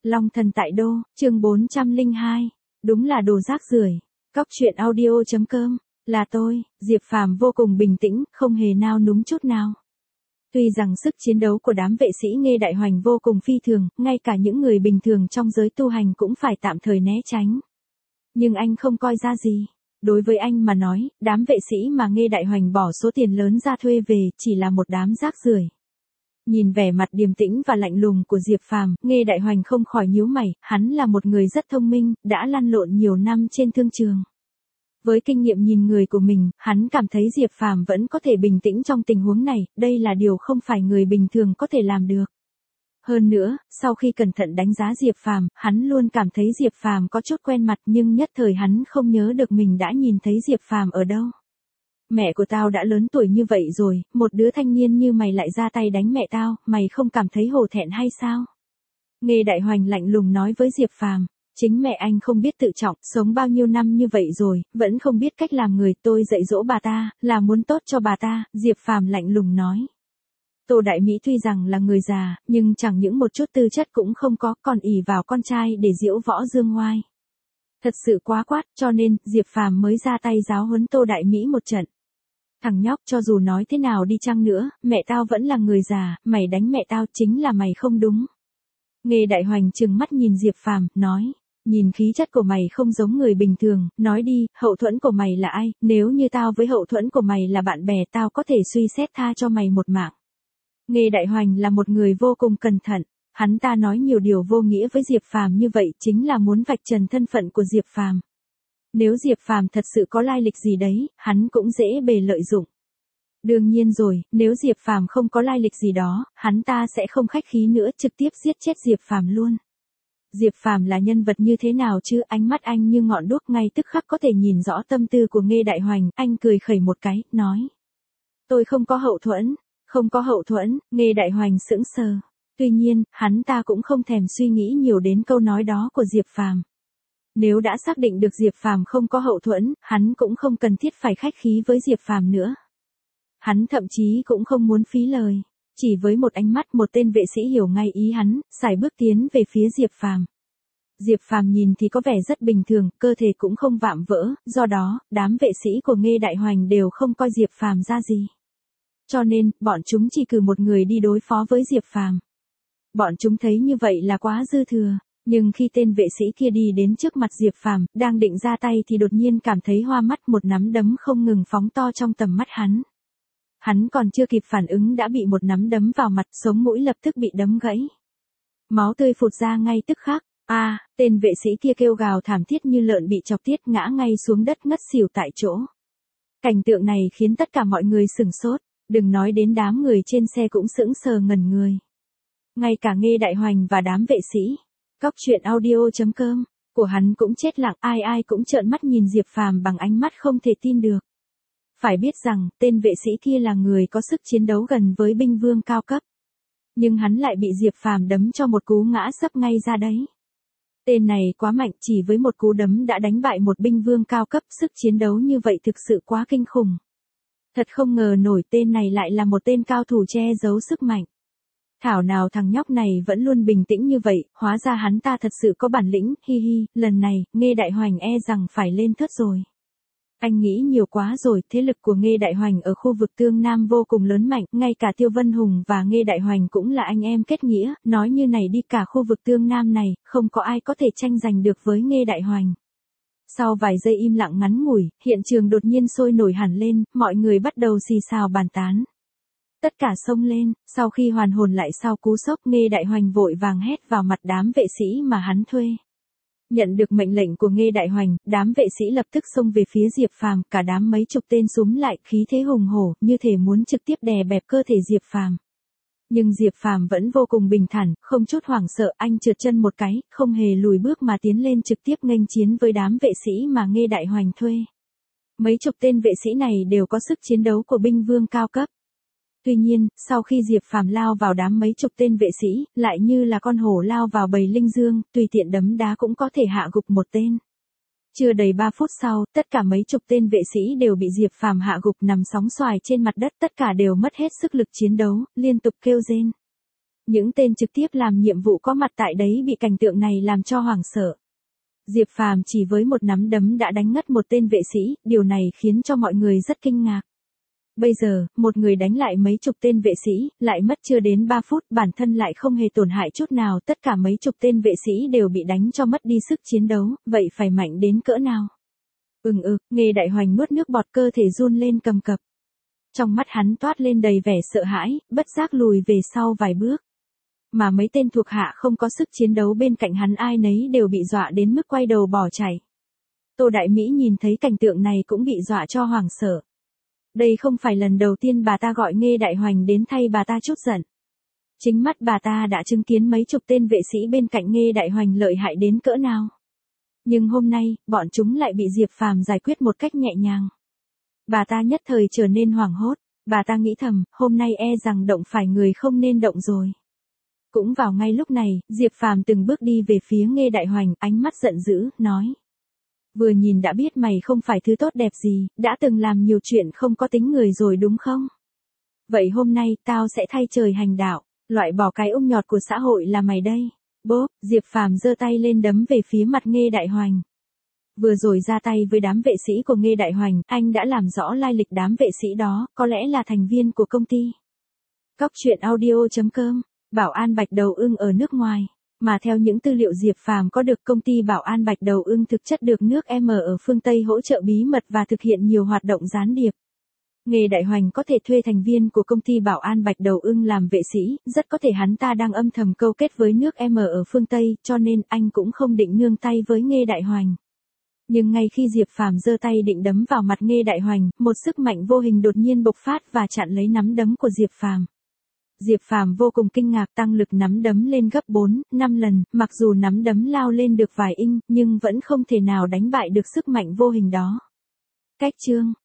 Long thần tại đô, chương 402. Đúng là đồ rác rưởi. Cóc truyện audio.com. Là tôi, Diệp Phàm vô cùng bình tĩnh, không hề nao núng chút nào. Tuy rằng sức chiến đấu của đám vệ sĩ Nghê Đại Hoành vô cùng phi thường, ngay cả những người bình thường trong giới tu hành cũng phải tạm thời né tránh. Nhưng anh không coi ra gì. Đối với anh mà nói, đám vệ sĩ mà Nghê Đại Hoành bỏ số tiền lớn ra thuê về chỉ là một đám rác rưởi. Nhìn vẻ mặt điềm tĩnh và lạnh lùng của Diệp Phàm, Nghê Đại Hoành không khỏi nhíu mày, hắn là một người rất thông minh, đã lăn lộn nhiều năm trên thương trường. Với kinh nghiệm nhìn người của mình, hắn cảm thấy Diệp Phàm vẫn có thể bình tĩnh trong tình huống này, đây là điều không phải người bình thường có thể làm được. Hơn nữa, sau khi cẩn thận đánh giá Diệp Phàm, hắn luôn cảm thấy Diệp Phàm có chút quen mặt nhưng nhất thời hắn không nhớ được mình đã nhìn thấy Diệp Phàm ở đâu. Mẹ của tao đã lớn tuổi như vậy rồi, một đứa thanh niên như mày lại ra tay đánh mẹ tao, mày không cảm thấy hổ thẹn hay sao? Nghê Đại Hoành lạnh lùng nói với Diệp Phàm, chính mẹ anh không biết tự trọng, sống bao nhiêu năm như vậy rồi, vẫn không biết cách làm người, tôi dạy dỗ bà ta, là muốn tốt cho bà ta, Diệp Phàm lạnh lùng nói. Tô Đại Mỹ tuy rằng là người già, nhưng chẳng những một chút tư chất cũng không có, còn ỷ vào con trai để diễu võ dương ngoai. Thật sự quá quát, cho nên, Diệp Phàm mới ra tay giáo huấn Tô Đại Mỹ một trận. Thằng nhóc, cho dù nói thế nào đi chăng nữa, mẹ tao vẫn là người già, mày đánh mẹ tao chính là mày không đúng. Nghê Đại Hoành trừng mắt nhìn Diệp Phàm, nói, nhìn khí chất của mày không giống người bình thường, nói đi, hậu thuẫn của mày là ai, nếu như tao với hậu thuẫn của mày là bạn bè tao có thể suy xét tha cho mày một mạng. Nghê Đại Hoành là một người vô cùng cẩn thận, hắn ta nói nhiều điều vô nghĩa với Diệp Phàm như vậy chính là muốn vạch trần thân phận của Diệp Phàm. Nếu Diệp Phàm thật sự có lai lịch gì đấy, hắn cũng dễ bề lợi dụng. Đương nhiên rồi, nếu Diệp Phàm không có lai lịch gì đó, hắn ta sẽ không khách khí nữa trực tiếp giết chết Diệp Phàm luôn. Diệp Phàm là nhân vật như thế nào chứ, ánh mắt anh như ngọn đuốc ngay tức khắc có thể nhìn rõ tâm tư của Nghê Đại Hoành, anh cười khẩy một cái, nói. Tôi không có hậu thuẫn, không có hậu thuẫn, Nghê Đại Hoành sững sờ. Tuy nhiên, hắn ta cũng không thèm suy nghĩ nhiều đến câu nói đó của Diệp Phàm. Nếu đã xác định được Diệp Phàm không có hậu thuẫn, hắn cũng không cần thiết phải khách khí với Diệp Phàm nữa. Hắn thậm chí cũng không muốn phí lời, chỉ với một ánh mắt một tên vệ sĩ hiểu ngay ý hắn, sải bước tiến về phía Diệp Phàm. Diệp Phàm nhìn thì có vẻ rất bình thường, cơ thể cũng không vạm vỡ, do đó, đám vệ sĩ của Nghê Đại Hoành đều không coi Diệp Phàm ra gì. Cho nên, bọn chúng chỉ cử một người đi đối phó với Diệp Phàm. Bọn chúng thấy như vậy là quá dư thừa. Nhưng khi tên vệ sĩ kia đi đến trước mặt Diệp Phàm, đang định ra tay thì đột nhiên cảm thấy hoa mắt, một nắm đấm không ngừng phóng to trong tầm mắt hắn. Hắn còn chưa kịp phản ứng đã bị một nắm đấm vào mặt, sống mũi lập tức bị đấm gãy. Máu tươi phụt ra ngay tức khắc. Tên vệ sĩ kia kêu gào thảm thiết như lợn bị chọc tiết, ngã ngay xuống đất ngất xỉu tại chỗ. Cảnh tượng này khiến tất cả mọi người sửng sốt, đừng nói đến đám người trên xe cũng sững sờ ngẩn người. Ngay cả Nghê Đại Hoành và đám vệ sĩ Cóc truyện audio.com của hắn cũng chết lặng, ai cũng trợn mắt nhìn Diệp Phàm bằng ánh mắt không thể tin được. Phải biết rằng, tên vệ sĩ kia là người có sức chiến đấu gần với binh vương cao cấp. Nhưng hắn lại bị Diệp Phàm đấm cho một cú ngã sấp ngay ra đấy. Tên này quá mạnh, chỉ với một cú đấm đã đánh bại một binh vương cao cấp, sức chiến đấu như vậy thực sự quá kinh khủng. Thật không ngờ nổi tên này lại là một tên cao thủ che giấu sức mạnh. Thảo nào thằng nhóc này vẫn luôn bình tĩnh như vậy, hóa ra hắn ta thật sự có bản lĩnh, hi hi, lần này, Nghê Đại Hoành e rằng phải lên thớt rồi. Anh nghĩ nhiều quá rồi, thế lực của Nghê Đại Hoành ở khu vực Tương Nam vô cùng lớn mạnh, ngay cả Tiêu Vân Hùng và Nghê Đại Hoành cũng là anh em kết nghĩa, nói như này đi cả khu vực Tương Nam này, không có ai có thể tranh giành được với Nghê Đại Hoành. Sau vài giây im lặng ngắn ngủi, hiện trường đột nhiên sôi nổi hẳn lên, mọi người bắt đầu xì xào bàn tán. Tất cả xông lên, sau khi hoàn hồn lại sau cú sốc, Nghê Đại Hoành vội vàng hét vào mặt đám vệ sĩ mà hắn thuê. Nhận được mệnh lệnh của Nghê Đại Hoành, đám vệ sĩ lập tức xông về phía Diệp Phàm, cả đám mấy chục tên súm lại, khí thế hùng hổ, như thể muốn trực tiếp đè bẹp cơ thể Diệp Phàm. Nhưng Diệp Phàm vẫn vô cùng bình thản, không chút hoảng sợ, anh trượt chân một cái, không hề lùi bước mà tiến lên trực tiếp nghênh chiến với đám vệ sĩ mà Nghê Đại Hoành thuê. Mấy chục tên vệ sĩ này đều có sức chiến đấu của binh vương cao cấp. Tuy nhiên, sau khi Diệp Phàm lao vào đám mấy chục tên vệ sĩ, lại như là con hổ lao vào bầy linh dương, tùy tiện đấm đá cũng có thể hạ gục một tên. Chưa đầy 3 phút sau, tất cả mấy chục tên vệ sĩ đều bị Diệp Phàm hạ gục nằm sóng xoài trên mặt đất, tất cả đều mất hết sức lực chiến đấu, liên tục kêu rên. Những tên trực tiếp làm nhiệm vụ có mặt tại đấy bị cảnh tượng này làm cho hoảng sợ. Diệp Phàm chỉ với một nắm đấm đã đánh ngất một tên vệ sĩ, điều này khiến cho mọi người rất kinh ngạc. Bây giờ, một người đánh lại mấy chục tên vệ sĩ, lại mất chưa đến 3 phút, bản thân lại không hề tổn hại chút nào, tất cả mấy chục tên vệ sĩ đều bị đánh cho mất đi sức chiến đấu, vậy phải mạnh đến cỡ nào? Nghê Đại Hoành nuốt nước bọt, cơ thể run lên cầm cập. Trong mắt hắn toát lên đầy vẻ sợ hãi, bất giác lùi về sau vài bước. Mà mấy tên thuộc hạ không có sức chiến đấu bên cạnh hắn ai nấy đều bị dọa đến mức quay đầu bỏ chạy. Tô Đại Mỹ nhìn thấy cảnh tượng này cũng bị dọa cho hoảng sợ. Đây không phải lần đầu tiên bà ta gọi Nghê Đại Hoành đến thay bà ta chút giận. Chính mắt bà ta đã chứng kiến mấy chục tên vệ sĩ bên cạnh Nghê Đại Hoành lợi hại đến cỡ nào. Nhưng hôm nay, bọn chúng lại bị Diệp Phàm giải quyết một cách nhẹ nhàng. Bà ta nhất thời trở nên hoảng hốt, bà ta nghĩ thầm, hôm nay e rằng động phải người không nên động rồi. Cũng vào ngay lúc này, Diệp Phàm từng bước đi về phía Nghê Đại Hoành, ánh mắt giận dữ, nói. Vừa nhìn đã biết mày không phải thứ tốt đẹp gì, đã từng làm nhiều chuyện không có tính người rồi đúng không? Vậy hôm nay, tao sẽ thay trời hành đạo, loại bỏ cái ung nhọt của xã hội là mày đây. Bốp, Diệp Phàm giơ tay lên đấm về phía mặt Nghê Đại Hoành. Vừa rồi ra tay với đám vệ sĩ của Nghê Đại Hoành, anh đã làm rõ lai lịch đám vệ sĩ đó, có lẽ là thành viên của công ty. Cóc truyện audio.com, Bảo An Bạch Đầu Ưng ở nước ngoài. Mà theo những tư liệu Diệp Phàm có được, công ty Bảo An Bạch Đầu Ưng thực chất được nước M ở phương Tây hỗ trợ bí mật và thực hiện nhiều hoạt động gián điệp. Nghê Đại Hoành có thể thuê thành viên của công ty Bảo An Bạch Đầu Ưng làm vệ sĩ, rất có thể hắn ta đang âm thầm câu kết với nước M ở phương Tây, cho nên anh cũng không định nương tay với Nghê Đại Hoành. Nhưng ngay khi Diệp Phàm giơ tay định đấm vào mặt Nghê Đại Hoành, một sức mạnh vô hình đột nhiên bộc phát và chặn lấy nắm đấm của Diệp Phàm. Diệp Phàm vô cùng kinh ngạc, tăng lực nắm đấm lên gấp 4, 5 lần, mặc dù nắm đấm lao lên được vài inch, nhưng vẫn không thể nào đánh bại được sức mạnh vô hình đó. Cách chương